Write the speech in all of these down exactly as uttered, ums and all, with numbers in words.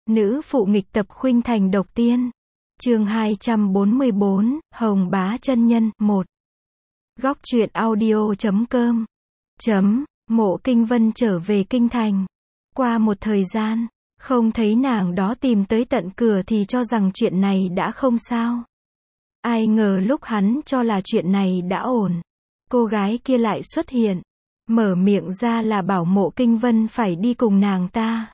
Nữ phụ nghịch tập khuynh thành độc tiên. Chương hai trăm bốn mươi bốn, Hồng Bá chân nhân, một. Góc truyện audio chấm com. Chấm, Mộ Kinh Vân trở về kinh thành. Qua một thời gian, không thấy nàng đó tìm tới tận cửa thì cho rằng chuyện này đã không sao. Ai ngờ lúc hắn cho là chuyện này đã ổn, cô gái kia lại xuất hiện, mở miệng ra là bảo Mộ Kinh Vân phải đi cùng nàng ta.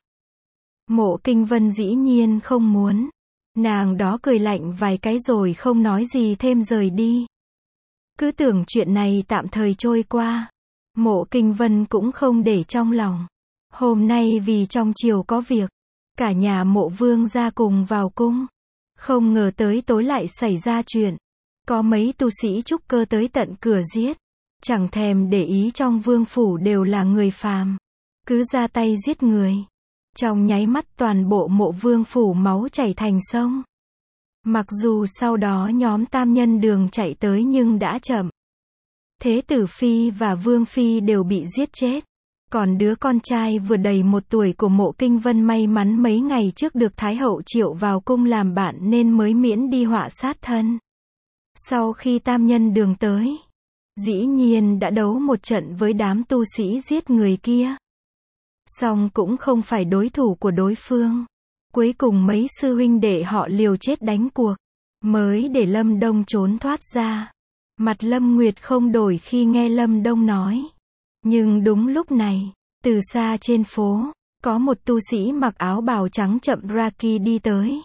Mộ Kinh Vân dĩ nhiên không muốn. Nàng đó cười lạnh vài cái rồi không nói gì thêm rời đi. Cứ tưởng chuyện này tạm thời trôi qua. Mộ Kinh Vân cũng không để trong lòng. Hôm nay vì trong triều có việc, cả nhà Mộ Vương ra cùng vào cung. Không ngờ tới tối lại xảy ra chuyện. Có mấy tu sĩ trúc cơ tới tận cửa giết. Chẳng thèm để ý trong vương phủ đều là người phàm. Cứ ra tay giết người. Trong nháy mắt toàn bộ Mộ Vương phủ máu chảy thành sông. Mặc dù sau đó nhóm Tam Nhân Đường chạy tới nhưng đã chậm. Thế tử phi và vương phi đều bị giết chết. Còn đứa con trai vừa đầy một tuổi của Mộ Kinh Vân may mắn mấy ngày trước được Thái hậu triệu vào cung làm bạn nên mới miễn đi họa sát thân. Sau khi Tam Nhân Đường tới, dĩ nhiên đã đấu một trận với đám tu sĩ giết người kia. Song cũng không phải đối thủ của đối phương. Cuối cùng mấy sư huynh đệ họ liều chết đánh cuộc, mới để Lâm Đông trốn thoát ra. Mặt Lâm Nguyệt không đổi khi nghe Lâm Đông nói. Nhưng đúng lúc này, từ xa trên phố, có một tu sĩ mặc áo bào trắng chậm Raki đi tới.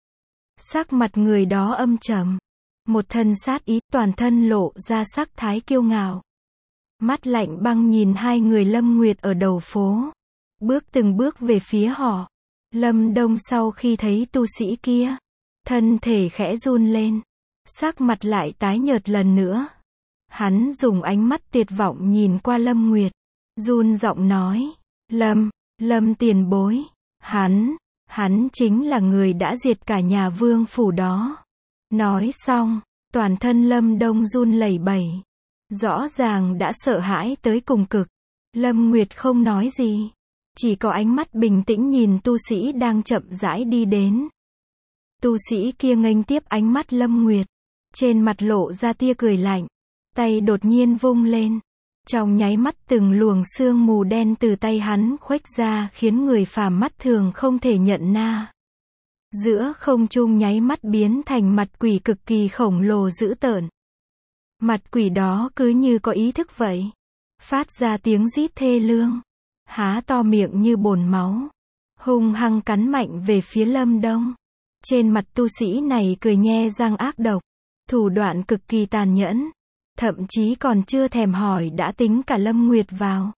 Sắc mặt người đó âm trầm, một thân sát ý, toàn thân lộ ra sắc thái kiêu ngạo. Mắt lạnh băng nhìn hai người Lâm Nguyệt ở đầu phố, bước từng bước về phía họ. Lâm Đông sau khi thấy tu sĩ kia, thân thể khẽ run lên, sắc mặt lại tái nhợt lần nữa. Hắn dùng ánh mắt tuyệt vọng nhìn qua Lâm Nguyệt, run giọng nói, Lâm, Lâm tiền bối, hắn, hắn chính là người đã diệt cả nhà vương phủ đó. Nói xong, toàn thân Lâm Đông run lẩy bẩy, rõ ràng đã sợ hãi tới cùng cực. Lâm Nguyệt không nói gì, chỉ có ánh mắt bình tĩnh nhìn tu sĩ đang chậm rãi đi đến. Tu sĩ kia nghênh tiếp ánh mắt Lâm Nguyệt, trên mặt lộ ra tia cười lạnh, tay đột nhiên vung lên. Trong nháy mắt từng luồng sương mù đen từ tay hắn khuếch ra khiến người phàm mắt thường không thể nhận ra. Giữa không trung nháy mắt biến thành mặt quỷ cực kỳ khổng lồ dữ tợn. Mặt quỷ đó cứ như có ý thức vậy, phát ra tiếng rít thê lương, há to miệng như bồn máu, hung hăng cắn mạnh về phía Lâm Đông. Trên mặt tu sĩ này cười nhe răng ác độc, thủ đoạn cực kỳ tàn nhẫn, thậm chí còn chưa thèm hỏi đã tính cả Lâm Nguyệt vào.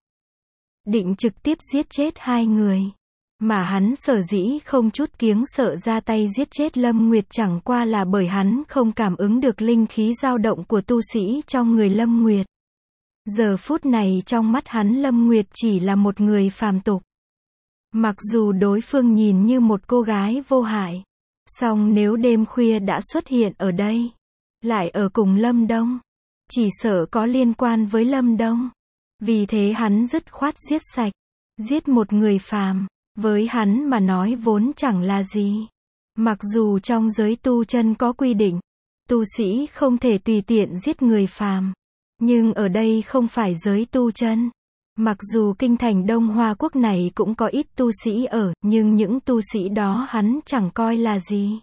Định trực tiếp giết chết hai người. Mà hắn sở dĩ không chút kiêng sợ ra tay giết chết Lâm Nguyệt chẳng qua là bởi hắn không cảm ứng được linh khí dao động của tu sĩ trong người Lâm Nguyệt. Giờ phút này trong mắt hắn Lâm Nguyệt chỉ là một người phàm tục. Mặc dù đối phương nhìn như một cô gái vô hại, song nếu đêm khuya đã xuất hiện ở đây, lại ở cùng Lâm Đông, chỉ sợ có liên quan với Lâm Đông. Vì thế hắn dứt khoát giết sạch. Giết một người phàm, với hắn mà nói vốn chẳng là gì. Mặc dù trong giới tu chân có quy định, tu sĩ không thể tùy tiện giết người phàm. Nhưng ở đây không phải giới tu chân. Mặc dù kinh thành Đông Hoa Quốc này cũng có ít tu sĩ ở, nhưng những tu sĩ đó hắn chẳng coi là gì.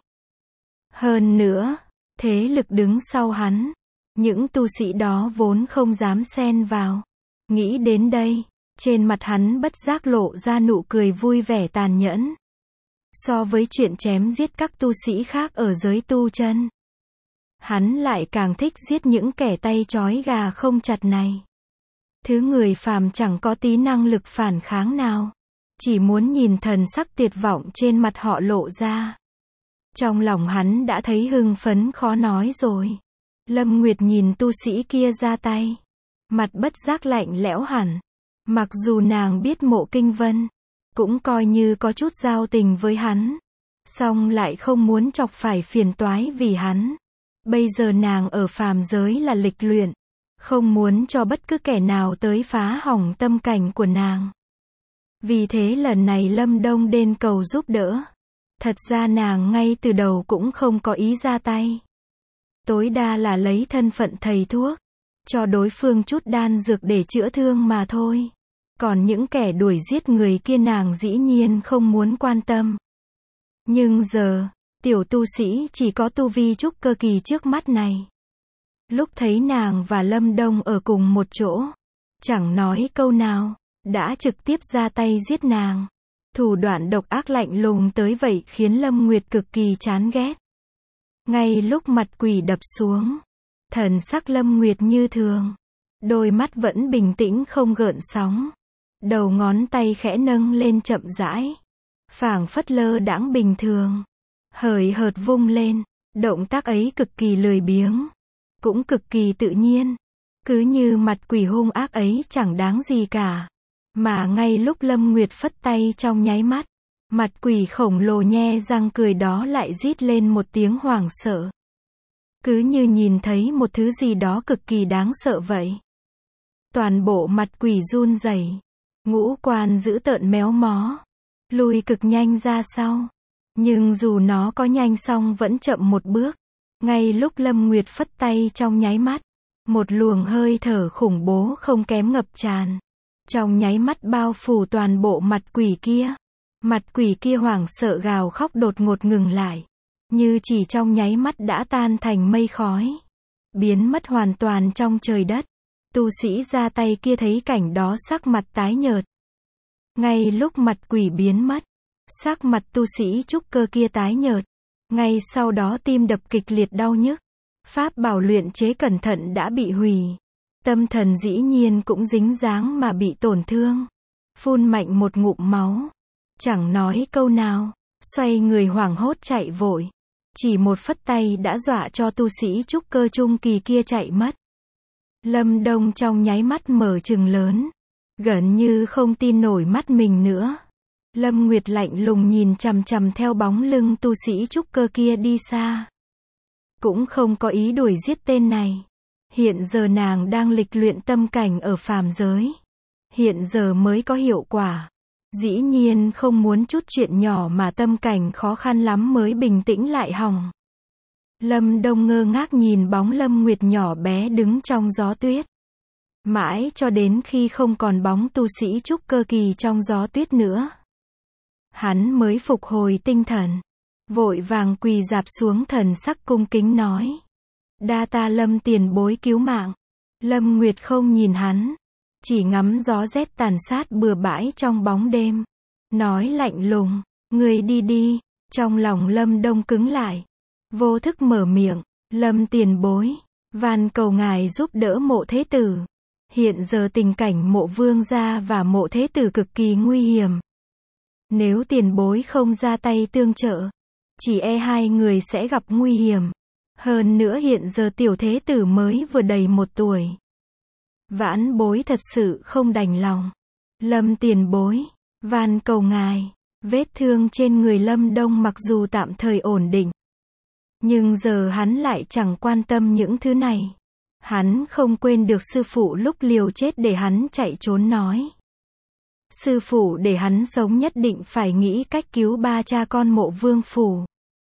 Hơn nữa, thế lực đứng sau hắn, những tu sĩ đó vốn không dám xen vào. Nghĩ đến đây, trên mặt hắn bất giác lộ ra nụ cười vui vẻ tàn nhẫn. So với chuyện chém giết các tu sĩ khác ở giới tu chân, hắn lại càng thích giết những kẻ tay trói gà không chặt này. Thứ người phàm chẳng có tí năng lực phản kháng nào, chỉ muốn nhìn thần sắc tuyệt vọng trên mặt họ lộ ra. Trong lòng hắn đã thấy hưng phấn khó nói rồi. Lâm Nguyệt nhìn tu sĩ kia ra tay, mặt bất giác lạnh lẽo hẳn. Mặc dù nàng biết Mộ Kinh Vân, cũng coi như có chút giao tình với hắn, song lại không muốn chọc phải phiền toái vì hắn. Bây giờ nàng ở phàm giới là lịch luyện, không muốn cho bất cứ kẻ nào tới phá hỏng tâm cảnh của nàng. Vì thế lần này Lâm Đông đến cầu giúp đỡ. Thật ra nàng ngay từ đầu cũng không có ý ra tay. Tối đa là lấy thân phận thầy thuốc, cho đối phương chút đan dược để chữa thương mà thôi. Còn những kẻ đuổi giết người kia nàng dĩ nhiên không muốn quan tâm. Nhưng giờ, tiểu tu sĩ chỉ có tu vi trúc cơ kỳ trước mắt này. Lúc thấy nàng và Lâm Đông ở cùng một chỗ, chẳng nói câu nào, đã trực tiếp ra tay giết nàng. Thủ đoạn độc ác lạnh lùng tới vậy khiến Lâm Nguyệt cực kỳ chán ghét. Ngay lúc mặt quỷ đập xuống, thần sắc Lâm Nguyệt như thường, đôi mắt vẫn bình tĩnh không gợn sóng. Đầu ngón tay khẽ nâng lên chậm rãi, phảng phất lơ đãng bình thường, hời hợt vung lên, động tác ấy cực kỳ lười biếng, cũng cực kỳ tự nhiên, cứ như mặt quỷ hung ác ấy chẳng đáng gì cả. Mà ngay lúc Lâm Nguyệt phất tay trong nháy mắt, mặt quỷ khổng lồ nhe răng cười đó lại rít lên một tiếng hoảng sợ. Cứ như nhìn thấy một thứ gì đó cực kỳ đáng sợ vậy. Toàn bộ mặt quỷ run rẩy, ngũ quan dữ tợn méo mó, lùi cực nhanh ra sau. Nhưng dù nó có nhanh song vẫn chậm một bước. Ngay lúc Lâm Nguyệt phất tay trong nháy mắt, một luồng hơi thở khủng bố không kém ngập tràn. Trong nháy mắt bao phủ toàn bộ mặt quỷ kia. Mặt quỷ kia hoảng sợ gào khóc đột ngột ngừng lại. Như chỉ trong nháy mắt đã tan thành mây khói. Biến mất hoàn toàn trong trời đất. Tu sĩ ra tay kia thấy cảnh đó sắc mặt tái nhợt. Ngay lúc mặt quỷ biến mất, sắc mặt tu sĩ trúc cơ kia tái nhợt. Ngay sau đó tim đập kịch liệt đau nhức. Pháp bảo luyện chế cẩn thận đã bị hủy. Tâm thần dĩ nhiên cũng dính dáng mà bị tổn thương. Phun mạnh một ngụm máu. Chẳng nói câu nào. Xoay người hoảng hốt chạy vội. Chỉ một phất tay đã dọa cho tu sĩ trúc cơ trung kỳ kia chạy mất. Lâm Đông trong nháy mắt mở trừng lớn. Gần như không tin nổi mắt mình nữa. Lâm Nguyệt lạnh lùng nhìn chằm chằm theo bóng lưng tu sĩ trúc cơ kia đi xa. Cũng không có ý đuổi giết tên này. Hiện giờ nàng đang lịch luyện tâm cảnh ở phàm giới. Hiện giờ mới có hiệu quả. Dĩ nhiên không muốn chút chuyện nhỏ mà tâm cảnh khó khăn lắm mới bình tĩnh lại hỏng. Lâm Đông ngơ ngác nhìn bóng Lâm Nguyệt nhỏ bé đứng trong gió tuyết. Mãi cho đến khi không còn bóng tu sĩ trúc cơ kỳ trong gió tuyết nữa. Hắn mới phục hồi tinh thần. Vội vàng quỳ rạp xuống thần sắc cung kính nói. Đa ta Lâm tiền bối cứu mạng. Lâm Nguyệt không nhìn hắn. Chỉ ngắm gió rét tàn sát bừa bãi trong bóng đêm. Nói lạnh lùng. Người đi đi. Trong lòng Lâm Đông cứng lại. Vô thức mở miệng. Lâm tiền bối. Van cầu ngài giúp đỡ mộ thế tử. Hiện giờ tình cảnh mộ vương gia và mộ thế tử cực kỳ nguy hiểm. Nếu tiền bối không ra tay tương trợ, chỉ e hai người sẽ gặp nguy hiểm. Hơn nữa hiện giờ tiểu thế tử mới vừa đầy một tuổi. Vãn bối thật sự không đành lòng. Lâm tiền bối, van cầu ngài. Vết thương trên người Lâm Đông mặc dù tạm thời ổn định. Nhưng giờ hắn lại chẳng quan tâm những thứ này. Hắn không quên được sư phụ lúc liều chết để hắn chạy trốn nói. Sư phụ để hắn sống nhất định phải nghĩ cách cứu ba cha con mộ vương phủ.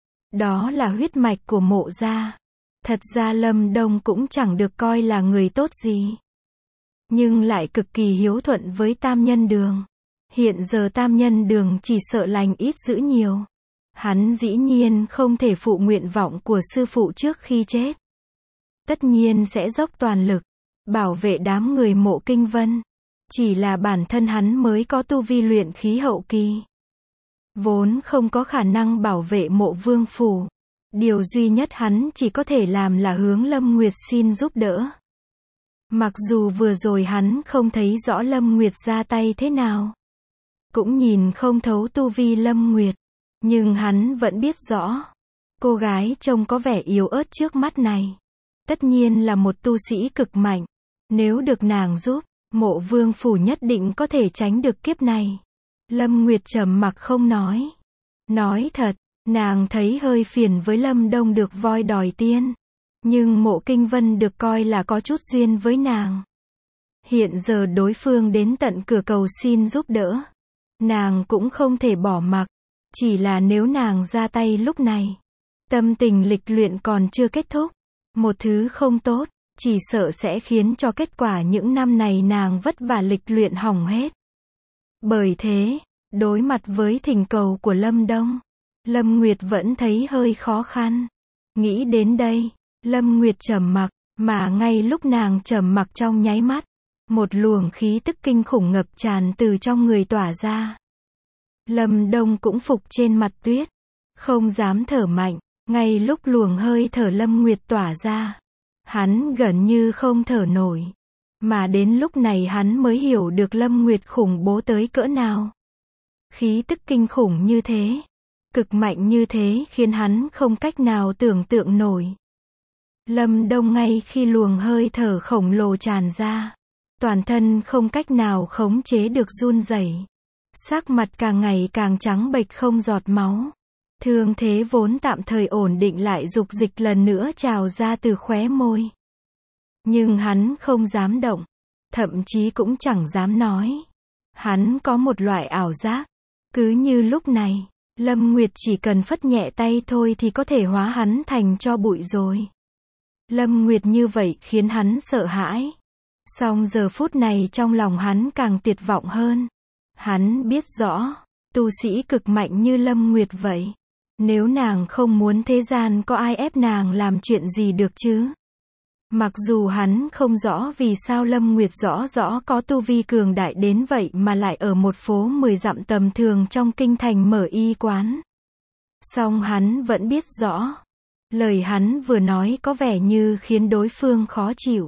Đó là huyết mạch của mộ gia. Thật ra Lâm Đông cũng chẳng được coi là người tốt gì. Nhưng lại cực kỳ hiếu thuận với Tam Nhân Đường. Hiện giờ Tam Nhân Đường chỉ sợ lành ít dữ nhiều. Hắn dĩ nhiên không thể phụ nguyện vọng của sư phụ trước khi chết. Tất nhiên sẽ dốc toàn lực, bảo vệ đám người mộ Kinh Vân. Chỉ là bản thân hắn mới có tu vi luyện khí hậu kỳ. Vốn không có khả năng bảo vệ mộ vương phủ. Điều duy nhất hắn chỉ có thể làm là hướng Lâm Nguyệt xin giúp đỡ. Mặc dù vừa rồi hắn không thấy rõ Lâm Nguyệt ra tay thế nào. Cũng nhìn không thấu tu vi Lâm Nguyệt. Nhưng hắn vẫn biết rõ. Cô gái trông có vẻ yếu ớt trước mắt này. Tất nhiên là một tu sĩ cực mạnh. Nếu được nàng giúp, mộ vương phủ nhất định có thể tránh được kiếp này. Lâm Nguyệt trầm mặc không nói. Nói thật, nàng thấy hơi phiền với Lâm Đông được voi đòi tiên. Nhưng mộ Kinh Vân được coi là có chút duyên với nàng. Hiện giờ đối phương đến tận cửa cầu xin giúp đỡ. Nàng cũng không thể bỏ mặc. Chỉ là nếu nàng ra tay lúc này, tâm tình lịch luyện còn chưa kết thúc, một thứ không tốt, chỉ sợ sẽ khiến cho kết quả những năm này nàng vất vả lịch luyện hỏng hết. Bởi thế, đối mặt với thỉnh cầu của Lâm Đông, Lâm Nguyệt vẫn thấy hơi khó khăn. Nghĩ đến đây, Lâm Nguyệt trầm mặc, mà ngay lúc nàng trầm mặc trong nháy mắt, một luồng khí tức kinh khủng ngập tràn từ trong người tỏa ra. Lâm Đông cũng phục trên mặt tuyết, không dám thở mạnh, ngay lúc luồng hơi thở Lâm Nguyệt tỏa ra, hắn gần như không thở nổi. Mà đến lúc này hắn mới hiểu được Lâm Nguyệt khủng bố tới cỡ nào. Khí tức kinh khủng như thế, cực mạnh như thế khiến hắn không cách nào tưởng tượng nổi. Lâm Đông ngay khi luồng hơi thở khổng lồ tràn ra, toàn thân không cách nào khống chế được run rẩy, sắc mặt càng ngày càng trắng bệch không giọt máu. Thương thế vốn tạm thời ổn định lại dục dịch lần nữa trào ra từ khóe môi. Nhưng hắn không dám động, thậm chí cũng chẳng dám nói. Hắn có một loại ảo giác, cứ như lúc này, Lâm Nguyệt chỉ cần phất nhẹ tay thôi thì có thể hóa hắn thành tro bụi rồi. Lâm Nguyệt như vậy khiến hắn sợ hãi. Song giờ phút này trong lòng hắn càng tuyệt vọng hơn. Hắn biết rõ, tu sĩ cực mạnh như Lâm Nguyệt vậy. Nếu nàng không muốn thế gian có ai ép nàng làm chuyện gì được chứ? Mặc dù hắn không rõ vì sao Lâm Nguyệt rõ rõ có tu vi cường đại đến vậy mà lại ở một phố mười dặm tầm thường trong kinh thành mở y quán. Song hắn vẫn biết rõ. Lời hắn vừa nói có vẻ như khiến đối phương khó chịu.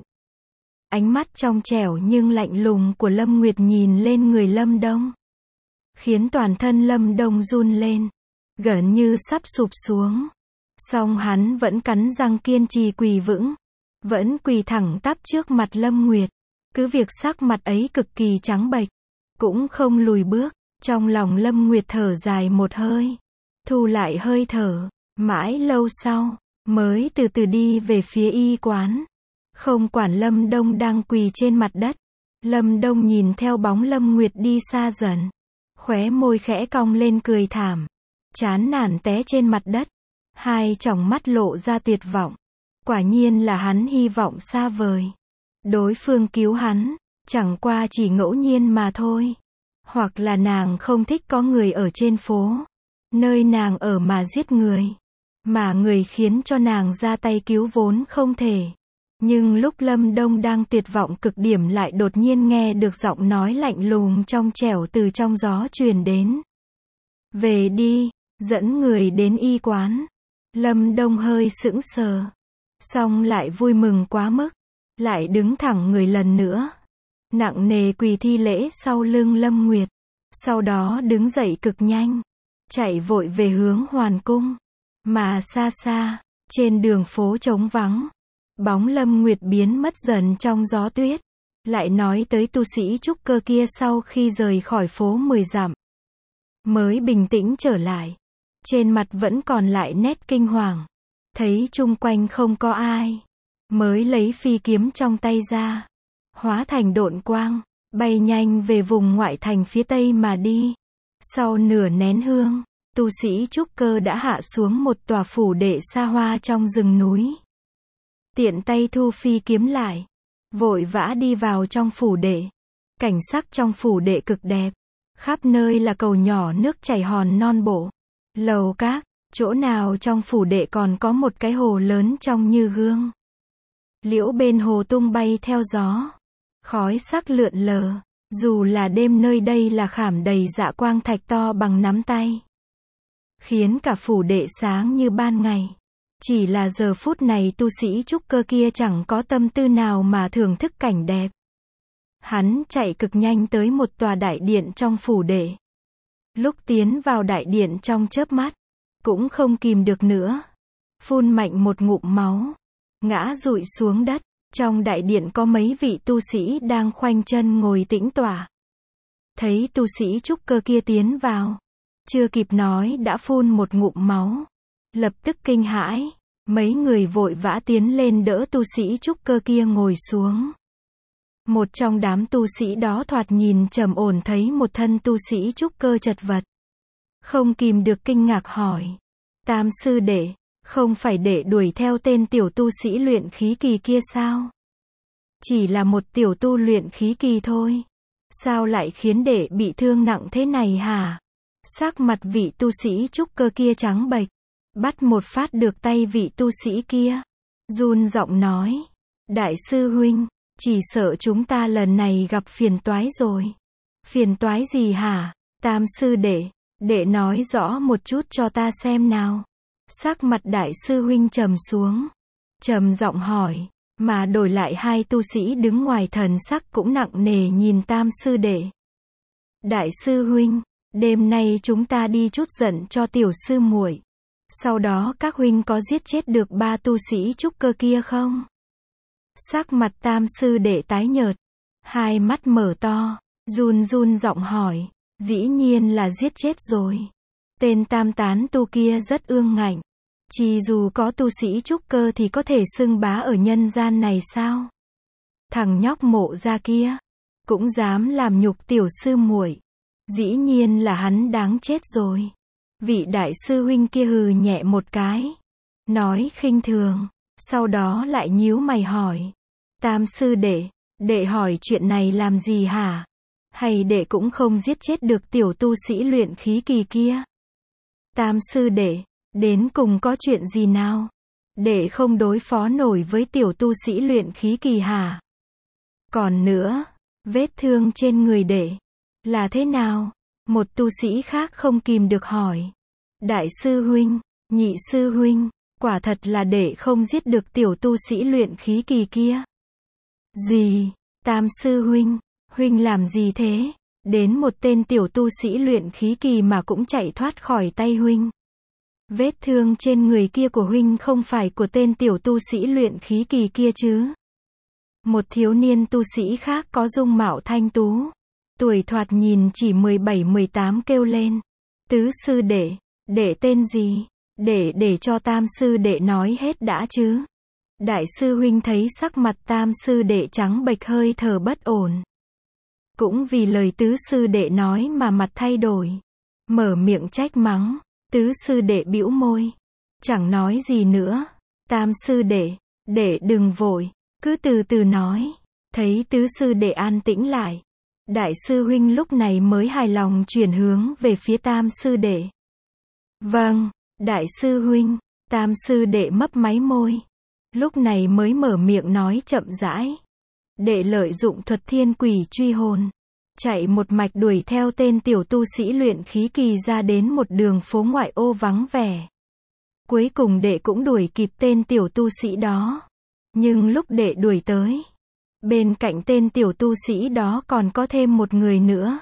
Ánh mắt trong trẻo nhưng lạnh lùng của Lâm Nguyệt nhìn lên người Lâm Đông, khiến toàn thân Lâm Đông run lên, gần như sắp sụp xuống. Song hắn vẫn cắn răng kiên trì quỳ vững, vẫn quỳ thẳng tắp trước mặt Lâm Nguyệt. Cứ việc sắc mặt ấy cực kỳ trắng bệch, cũng không lùi bước. Trong lòng Lâm Nguyệt thở dài một hơi, thu lại hơi thở, mãi lâu sau, mới từ từ đi về phía y quán. Không quản Lâm Đông đang quỳ trên mặt đất, Lâm Đông nhìn theo bóng Lâm Nguyệt đi xa dần, khóe môi khẽ cong lên cười thảm, chán nản té trên mặt đất, hai tròng mắt lộ ra tuyệt vọng. Quả nhiên là hắn hy vọng xa vời. Đối phương cứu hắn, chẳng qua chỉ ngẫu nhiên mà thôi. Hoặc là nàng không thích có người ở trên phố, nơi nàng ở mà giết người, mà người khiến cho nàng ra tay cứu vốn không thể. Nhưng lúc Lâm Đông đang tuyệt vọng cực điểm lại đột nhiên nghe được giọng nói lạnh lùng trong trẻo từ trong gió truyền đến. Về đi, dẫn người đến y quán. Lâm Đông hơi sững sờ, xong lại vui mừng quá mức, lại đứng thẳng người lần nữa, nặng nề quỳ thi lễ sau lưng Lâm Nguyệt, sau đó đứng dậy cực nhanh, chạy vội về hướng Hoàn Cung. Mà xa xa, trên đường phố trống vắng, bóng Lâm Nguyệt biến mất dần trong gió tuyết. Lại nói tới tu sĩ trúc cơ kia sau khi rời khỏi phố mười dặm, mới bình tĩnh trở lại. Trên mặt vẫn còn lại nét kinh hoàng. Thấy chung quanh không có ai, mới lấy phi kiếm trong tay ra, hóa thành độn quang, bay nhanh về vùng ngoại thành phía tây mà đi. Sau nửa nén hương, tu sĩ trúc cơ đã hạ xuống một tòa phủ đệ xa hoa trong rừng núi. Tiện tay thu phi kiếm lại, vội vã đi vào trong phủ đệ. Cảnh sắc trong phủ đệ cực đẹp, khắp nơi là cầu nhỏ nước chảy hòn non bộ, lầu các, chỗ nào trong phủ đệ còn có một cái hồ lớn trong như gương. Liễu bên hồ tung bay theo gió, khói sắc lượn lờ, dù là đêm nơi đây là khảm đầy dạ quang thạch to bằng nắm tay, khiến cả phủ đệ sáng như ban ngày. Chỉ là giờ phút này tu sĩ trúc cơ kia chẳng có tâm tư nào mà thưởng thức cảnh đẹp. Hắn chạy cực nhanh tới một tòa đại điện trong phủ đệ. Lúc tiến vào đại điện trong chớp mắt, cũng không kìm được nữa, phun mạnh một ngụm máu, ngã rụi xuống đất. Trong đại điện có mấy vị tu sĩ đang khoanh chân ngồi tĩnh tọa. Thấy tu sĩ trúc cơ kia tiến vào, chưa kịp nói đã phun một ngụm máu, lập tức kinh hãi, mấy người vội vã tiến lên đỡ tu sĩ trúc cơ kia ngồi xuống. Một trong đám tu sĩ đó thoạt nhìn trầm ổn thấy một thân tu sĩ trúc cơ chật vật, không kìm được kinh ngạc hỏi. Tam sư đệ, không phải đệ đuổi theo tên tiểu tu sĩ luyện khí kỳ kia sao? Chỉ là một tiểu tu luyện khí kỳ thôi. Sao lại khiến đệ bị thương nặng thế này hả? Sắc mặt vị tu sĩ trúc cơ kia trắng bệch. Bắt một phát được tay vị tu sĩ kia. Run giọng nói. Đại sư huynh, chỉ sợ chúng ta lần này gặp phiền toái rồi. Phiền toái gì hả? Tam sư đệ, đệ nói rõ một chút cho ta xem nào. Sắc mặt đại sư huynh trầm xuống. Trầm giọng hỏi. Mà đổi lại hai tu sĩ đứng ngoài thần sắc cũng nặng nề nhìn tam sư đệ. Đại sư huynh, đêm nay chúng ta đi chút giận cho tiểu sư muội. Sau đó các huynh có giết chết được ba tu sĩ trúc cơ kia không? Sắc mặt tam sư đệ tái nhợt. Hai mắt mở to, run run giọng hỏi. Dĩ nhiên là giết chết rồi. Tên tam tán tu kia rất ương ngạnh. Chỉ dù có tu sĩ trúc cơ thì có thể xưng bá ở nhân gian này sao? Thằng nhóc Mộ Gia kia, cũng dám làm nhục tiểu sư muội. Dĩ nhiên là hắn đáng chết rồi. Vị đại sư huynh kia hừ nhẹ một cái. Nói khinh thường. Sau đó lại nhíu mày hỏi. Tam sư đệ, đệ hỏi chuyện này làm gì hả? Hay đệ cũng không giết chết được tiểu tu sĩ luyện khí kỳ kia? Tam sư đệ, đến cùng có chuyện gì nào? Đệ không đối phó nổi với tiểu tu sĩ luyện khí kỳ hả? Còn nữa, vết thương trên người đệ là thế nào? Một tu sĩ khác không kìm được hỏi. Đại sư huynh, nhị sư huynh, quả thật là đệ không giết được tiểu tu sĩ luyện khí kỳ kia. Gì? Tam sư huynh, huynh làm gì thế? Đến một tên tiểu tu sĩ luyện khí kỳ mà cũng chạy thoát khỏi tay huynh. Vết thương trên người kia của huynh không phải của tên tiểu tu sĩ luyện khí kỳ kia chứ? Một thiếu niên tu sĩ khác có dung mạo thanh tú, tuổi thoạt nhìn chỉ mười bảy mười tám kêu lên. Tứ sư đệ, đệ tên gì? Để để cho tam sư đệ nói hết đã chứ. Đại sư huynh thấy sắc mặt tam sư đệ trắng bệch hơi thở bất ổn. Cũng vì lời tứ sư đệ nói mà mặt thay đổi. Mở miệng trách mắng. Tứ sư đệ bĩu môi. Chẳng nói gì nữa. Tam sư đệ, đệ đừng vội. Cứ từ từ nói. Thấy tứ sư đệ an tĩnh lại. Đại sư huynh lúc này mới hài lòng chuyển hướng về phía tam sư đệ. Vâng, đại sư huynh. Tam sư đệ mấp máy môi. Lúc này mới mở miệng nói chậm rãi. Đệ lợi dụng thuật thiên quỷ truy hồn. Chạy một mạch đuổi theo tên tiểu tu sĩ luyện khí kỳ ra đến một đường phố ngoại ô vắng vẻ. Cuối cùng đệ cũng đuổi kịp tên tiểu tu sĩ đó. Nhưng lúc đệ đuổi tới, bên cạnh tên tiểu tu sĩ đó còn có thêm một người nữa.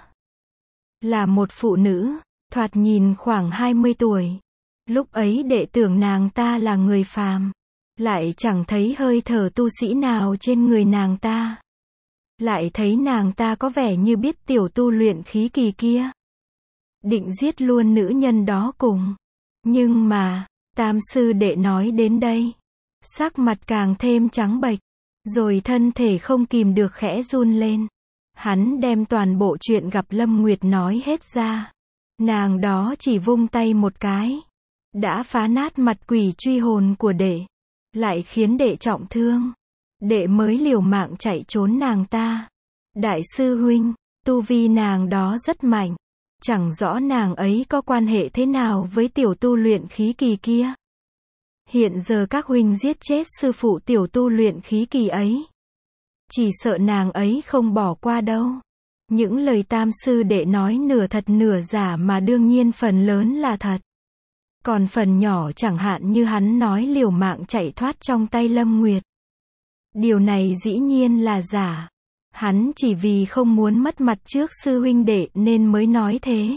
Là một phụ nữ, thoạt nhìn khoảng hai mươi tuổi. Lúc ấy đệ tưởng nàng ta là người phàm. Lại chẳng thấy hơi thở tu sĩ nào trên người nàng ta. Lại thấy nàng ta có vẻ như biết tiểu tu luyện khí kỳ kia. Định giết luôn nữ nhân đó cùng. Nhưng mà, tam sư đệ nói đến đây. Sắc mặt càng thêm trắng bệch. Rồi thân thể không kìm được khẽ run lên. Hắn đem toàn bộ chuyện gặp Lâm Nguyệt nói hết ra. Nàng đó chỉ vung tay một cái. Đã phá nát mặt quỷ truy hồn của đệ. Lại khiến đệ trọng thương. Đệ mới liều mạng chạy trốn nàng ta. Đại sư huynh, tu vi nàng đó rất mạnh. Chẳng rõ nàng ấy có quan hệ thế nào với tiểu tu luyện khí kỳ kia. Hiện giờ các huynh giết chết sư phụ tiểu tu luyện khí kỳ ấy. Chỉ sợ nàng ấy không bỏ qua đâu. Những lời tam sư đệ nói nửa thật nửa giả mà đương nhiên phần lớn là thật. Còn phần nhỏ chẳng hạn như hắn nói liều mạng chạy thoát trong tay Lâm Nguyệt. Điều này dĩ nhiên là giả. Hắn chỉ vì không muốn mất mặt trước sư huynh đệ nên mới nói thế.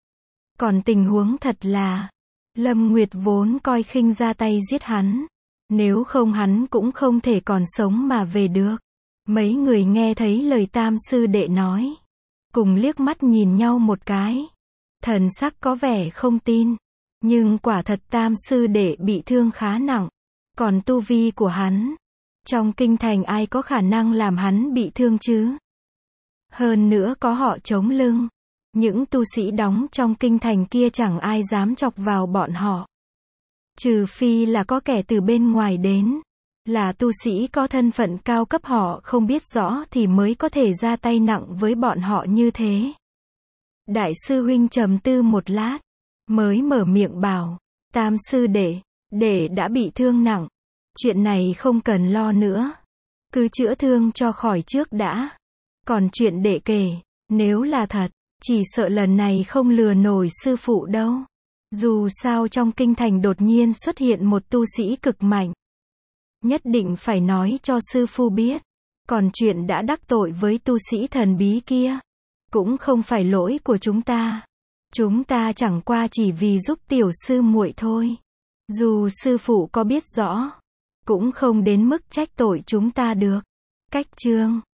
Còn tình huống thật là, Lâm Nguyệt vốn coi khinh ra tay giết hắn. Nếu không hắn cũng không thể còn sống mà về được. Mấy người nghe thấy lời tam sư đệ nói. Cùng liếc mắt nhìn nhau một cái. Thần sắc có vẻ không tin. Nhưng quả thật tam sư đệ bị thương khá nặng. Còn tu vi của hắn, trong kinh thành ai có khả năng làm hắn bị thương chứ? Hơn nữa có họ chống lưng. Những tu sĩ đóng trong kinh thành kia chẳng ai dám chọc vào bọn họ. Trừ phi là có kẻ từ bên ngoài đến, là tu sĩ có thân phận cao cấp họ không biết rõ thì mới có thể ra tay nặng với bọn họ như thế. Đại sư huynh trầm tư một lát, mới mở miệng bảo, Tam sư đệ, đệ đã bị thương nặng. Chuyện này không cần lo nữa. Cứ chữa thương cho khỏi trước đã. Còn chuyện đệ kể, nếu là thật, chỉ sợ lần này không lừa nổi sư phụ đâu. Dù sao trong kinh thành đột nhiên xuất hiện một tu sĩ cực mạnh. Nhất định phải nói cho sư phụ biết. Còn chuyện đã đắc tội với tu sĩ thần bí kia, cũng không phải lỗi của chúng ta. Chúng ta chẳng qua chỉ vì giúp tiểu sư muội thôi. Dù sư phụ có biết rõ, cũng không đến mức trách tội chúng ta được. Cách chương